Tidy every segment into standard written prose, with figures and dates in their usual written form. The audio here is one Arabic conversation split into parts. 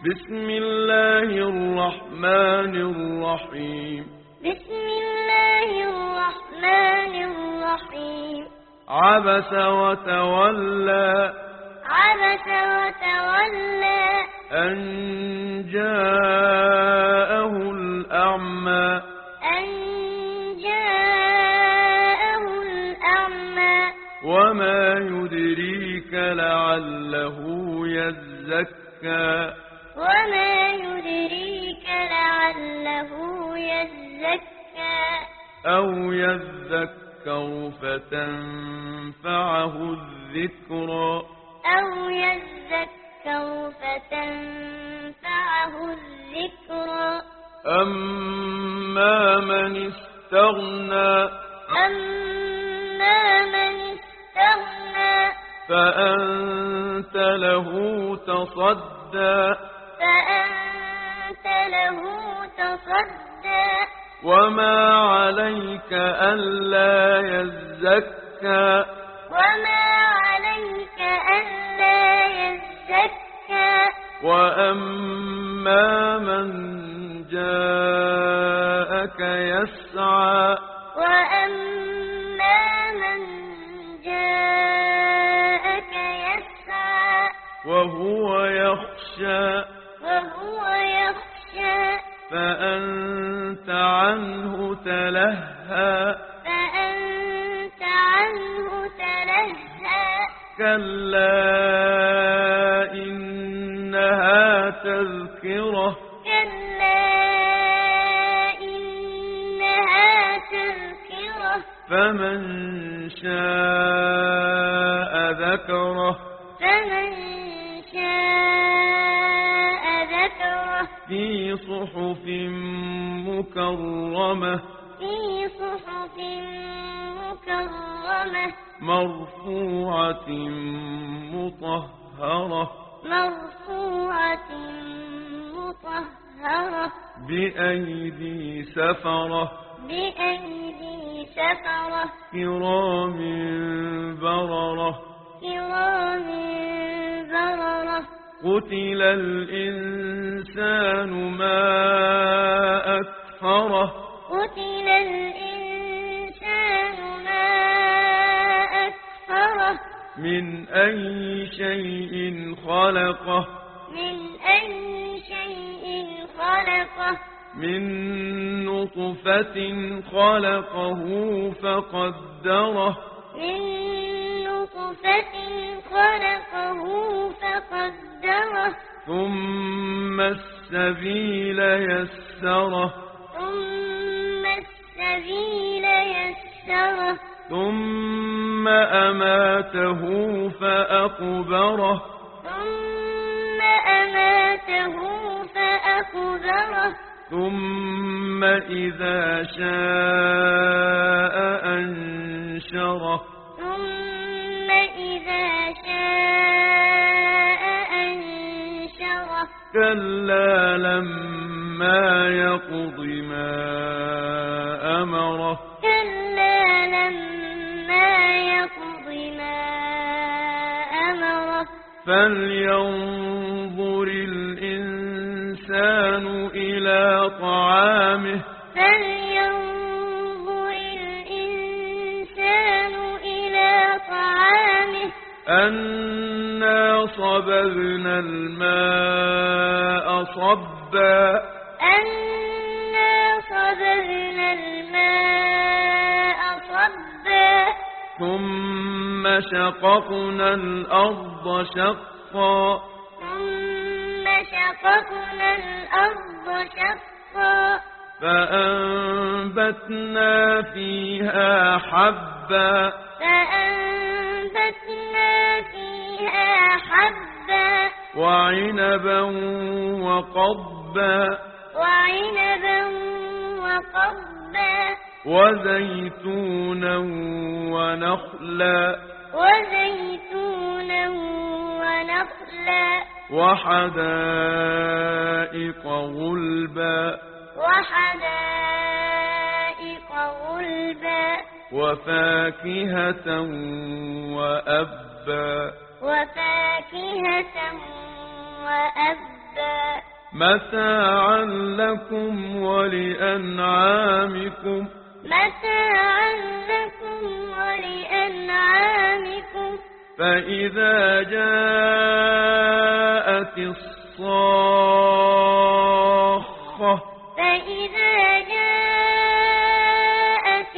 بسم الله الرحمن الرحيم. بسم الله الرحمن الرحيم. عبس وتولى. عبس وتولى. أن جاءه الأعمى. أن جاءه الأعمى. وما يدريك لعله يزكى. وما يدريك لعله يزكى. أو يذكر فتنفعه الذكرى. أو يذكر فتنفعه الذكرى. أما من استغنى. أما من استغنى. فأنت له تصدى. فأنت له تصدى. وما عليك ألا يزكى. وما عليك ألا يزكى. وأما من جاءك يسعى. وأما من جاءك يسعى. وهو يخشى. وهو يخشى. فأنت عنه تلهى. فأنت عنه تلهى. كلا إنها تذكرة. كلا إنها تذكرة. فمن شاء ذكره. فمن شاء ذكره. في صحف مكرمة. في صحف مكرمة. مرفوعة مطهرة. مرفوعة مطهرة. بأيدي سفرة. بأيدي سفرة. كرام بررة. كرام بررة. قتل الإنسان ما أكفره. قتل الإنسان ما أكفره. من أي شيء خلقه. من أي شيء خلقه. من نطفة خلقه فقدره. من نطفة خلقه فقدره. ثم السبيل يسره. ثم السبيل يسره. ثم أماته فأقبره. ثم أماته فأقبره. ثم إذا شاء أنشره. ثم إذا شاء أنشره. كلا لما يقض ما أمره. كلا لما يقض ما أمره. فلينظر الإنسان إلى طعامه. فلينظر الإنسان إلى طعامه. أنا صببنا الماء صبا. أنا صببنا الماء صبا. ثم شققنا الأرض شقا. ثم شققنا الأرض شقا. فأنبتنا فيها حبا. فأنبتنا فيها حبا. وعنبا وقضبا. وعنبا وقضبا. وزيتونا ونخلا. وزيتونا ونخلا. وحدائق غلبا. وحدائق غلبا. وفاكهة وأبا. وفاكهة وأبا. متاعا لكم ولأنعامكم متاعا لكم ولأنعامكم فإذا جاءت الصاخة فإذا جاءت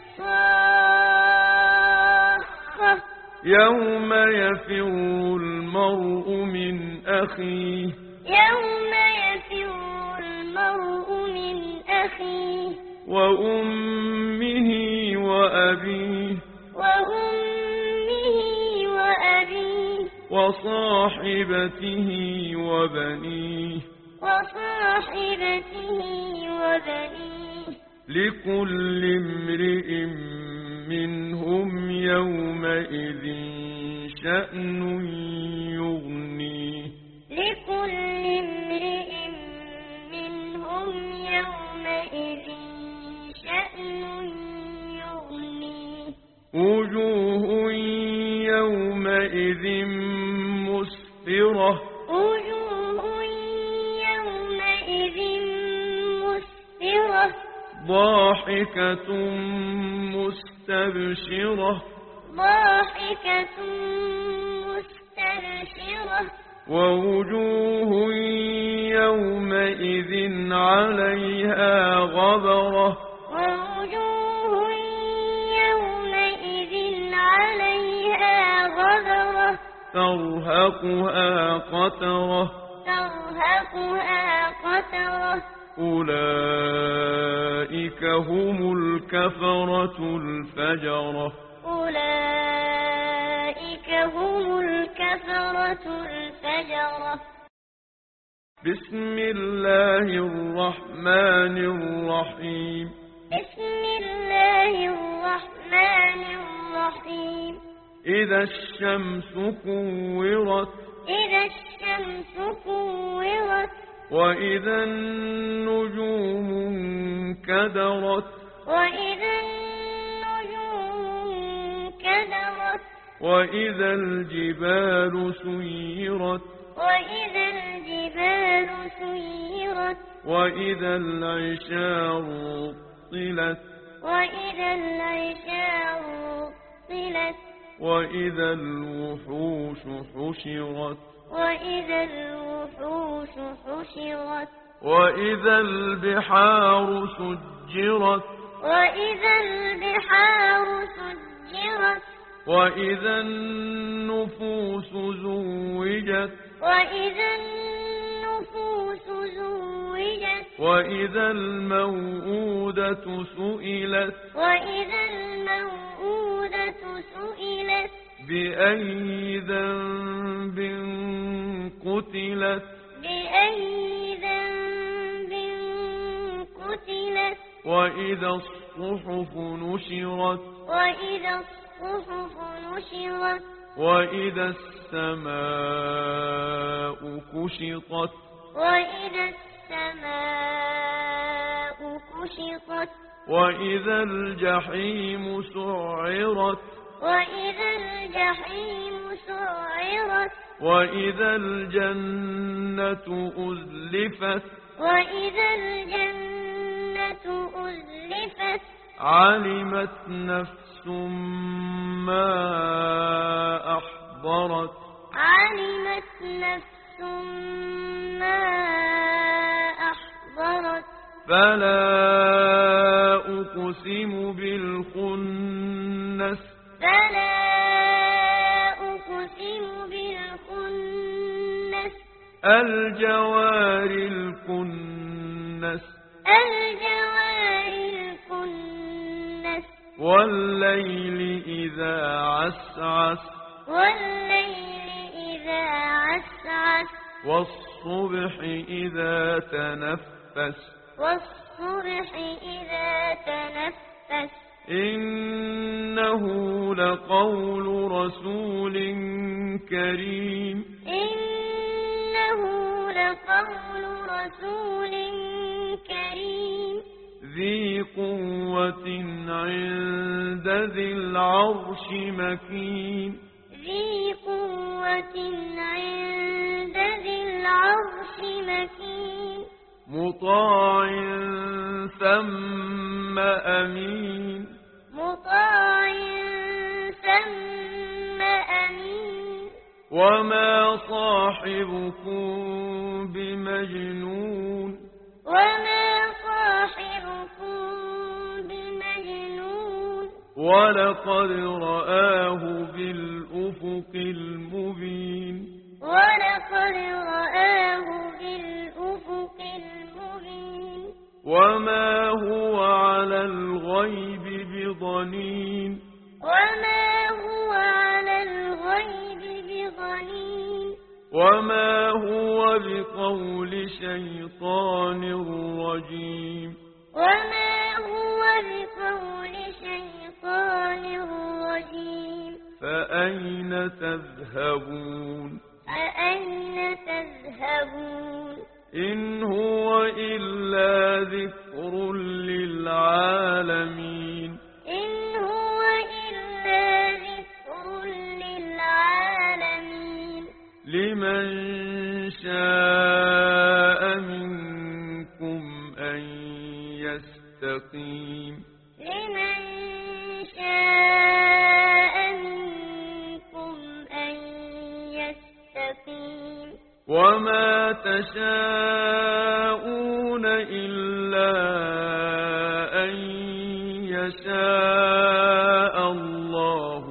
الصاخة يوم يفر المرء من أخيه يوم يفر المرء من أخيه وأمه وأبيه وأمه وأبيه وصاحبته وبنيه وصاحبته وبنيه لكل امرئ منهم يومئذ شأن يغنيه لكل امرئ منهم يومئذ شأن يغنيه وجوه يومئذ مسفرة وجوه يومئذ مسفرة ضاحكة مستبشرة ضاحكة مستبشرة ووجوه يومئذ عليها غبرة ووجوه يومئذ عليها غبرة ترهقها قترة ترهقها قترة أولئك هم الكفرة الفجرة أولئك هم الكفرة الفجرة بسم الله الرحمن الرحيم بسم الله الرحمن الرحيم إذا الشمس كورت إذا الشمس كورت وإذا النجوم انكدرت وإذا النجوم انكدرت وإذا الجبال سيرت وإذا الجبال سيرت وإذا العشار طلت وإذا العشار طلت وإذا الوحوش حشرت وإذا الوحوش حشرت وإذا البحار سجرت وإذا البحار سجرت وإذا النفوس زوجت وإذا النفوس زوجت وإذا الموءودة سئلت وإذا الموءودة سئلت بأي ذنب قتلت بأي ذنب قتلت وإذا الصحف نشرت وإذا الصحف نشرت وإذا السماء كشطت وإذا السماء كشطت وإذا الجحيم سعرت وإذا الجحيم سعرت وإذا الجنة أزلفت وإذا الجنة أزلفت علمت نفس ما أحضرت علمت نفس ما أحضرت فلا أقسم بالخنس فلا أقسم بالخنس الجوار الكنس الجوار الكنس والليل إذا عسعس والليل إذا عسعس والصبح إذا تنفس والصبح إذا تنفس إنه لقول رسول كريم إنه لقول رسول كريم ذي قوة عند ذي العرش مكين ذي قوة عند ذي العرش مكين مطاع ثم أمين مطاع ثم أمين وما صاحبكم بمجنون وما صاحبكم بمجنون ولقد رآه بالأفق المبين ولقد رآه بالأفق المبين وما هو على الغيب بضنين وما هو على الغيب بضنين وما هو بقول شيطان رجيم وما هو بقول شيطان رجيم فأين تذهبون فأين تذهبون إن هو إلا ذكر للعالمين إن هو إلا ذكر للعالمين لمن شاء منكم أن يستقيم لمن شاء منكم أن يستقيم وما تشاءون إلا أن يشاء الله